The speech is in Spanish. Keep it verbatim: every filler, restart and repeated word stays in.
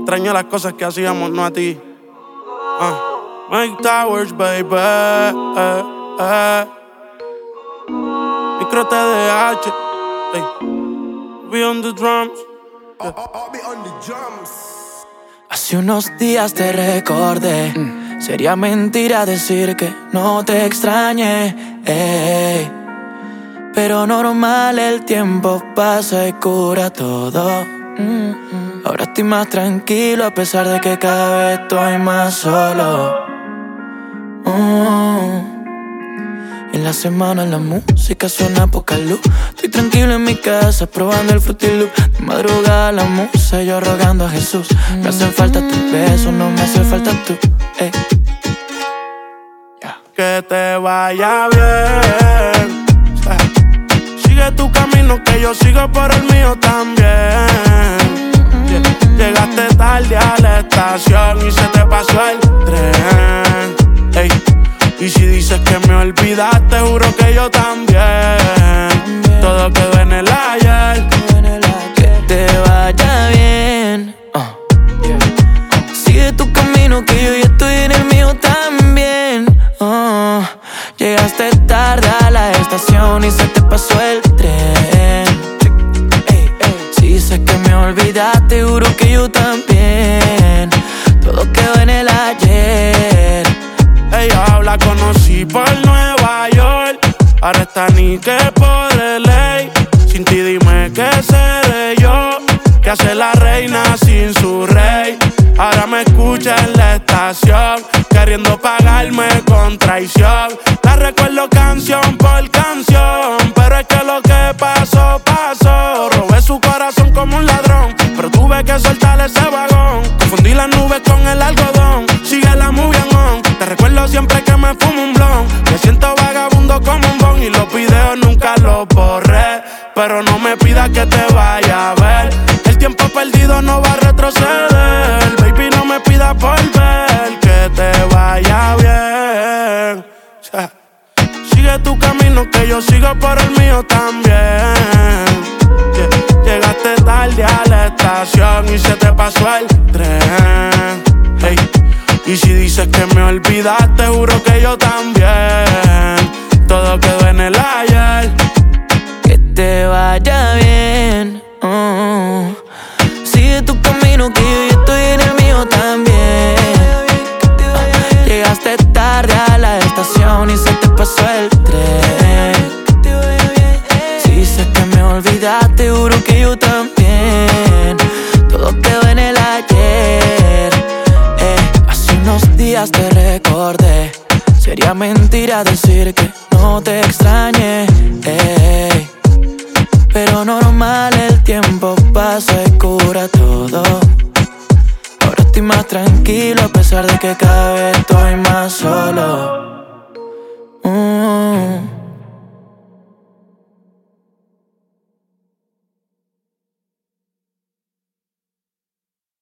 extraño las cosas que hacíamos, no a ti. Uh. Make Towers, baby. Eh, eh. Micro T D H. Hey. Be on the drums. Yeah. I'll be on the drums. Hace unos días te recordé. Mm. Sería mentira decir que no te extrañé. Ey. Pero normal, el tiempo pasa y cura todo. Mm-hmm. Ahora estoy más tranquilo a pesar de que cada vez estoy más solo. Mm. En la semana la música suena poca luz. Estoy tranquilo en mi casa probando el Fruity Loop. De madrugada la musa, yo rogando a Jesús. Me hacen falta tus besos, no me hace falta tú. Ey. Yeah. Que te vaya bien. Sigue tu camino que yo sigo por el mío también. Llegaste tarde a la estación y se te pasó el tren. Ey. Y si dices que me olvidaste, juro que yo también. Todo quedó en el ayer. Que te vaya bien. uh. Yeah. Sigue tu camino que yo ya estoy en el mío también. uh. Llegaste tarde a la estación y se te pasó el tren. Ey, ey. Si dices que me olvidaste, juro que yo también. Todo quedó en el ayer. Ella la conocí por Nueva York. Ahora está ni que por ley. Sin ti dime qué seré yo. Que hace la reina sin su rey. Ahora me escucha en la estación, queriendo pagarme con traición. La recuerdo canción por canción, pero es que lo que pasó, pasó. Robé su corazón como un ladrón, pero tuve que soltar ese vagón. Confundí las nubes con el algodón. Sigue la movie on. Te recuerdo siempre que me fumo un blon. Me siento vagabundo como un bon. Y los videos nunca los borré, pero no me pidas que te vaya a ver. El tiempo perdido no va a retroceder. Baby, no me pidas volver. Que te vaya bien. Sigue tu camino que yo sigo por el mío también. Llegaste tarde a la estación y se te pasó el tren. Hey. Y si dices que me olvidaste, juro que yo también. Todo quedó en el ayer. Que te vaya bien. uh. Sigue tu camino que yo ya estoy en el mío también. uh. Llegaste tarde a la estación y se te pasó el tren. Si dices que me olvidaste, juro que yo también. Todo quedó en el ayer. eh. Hace unos días te recordé. Sería mentira decir que no te extrañé. Ey. Pero normal, el tiempo pasa y cura todo. Ahora estoy más tranquilo a pesar de que cada vez estoy más solo.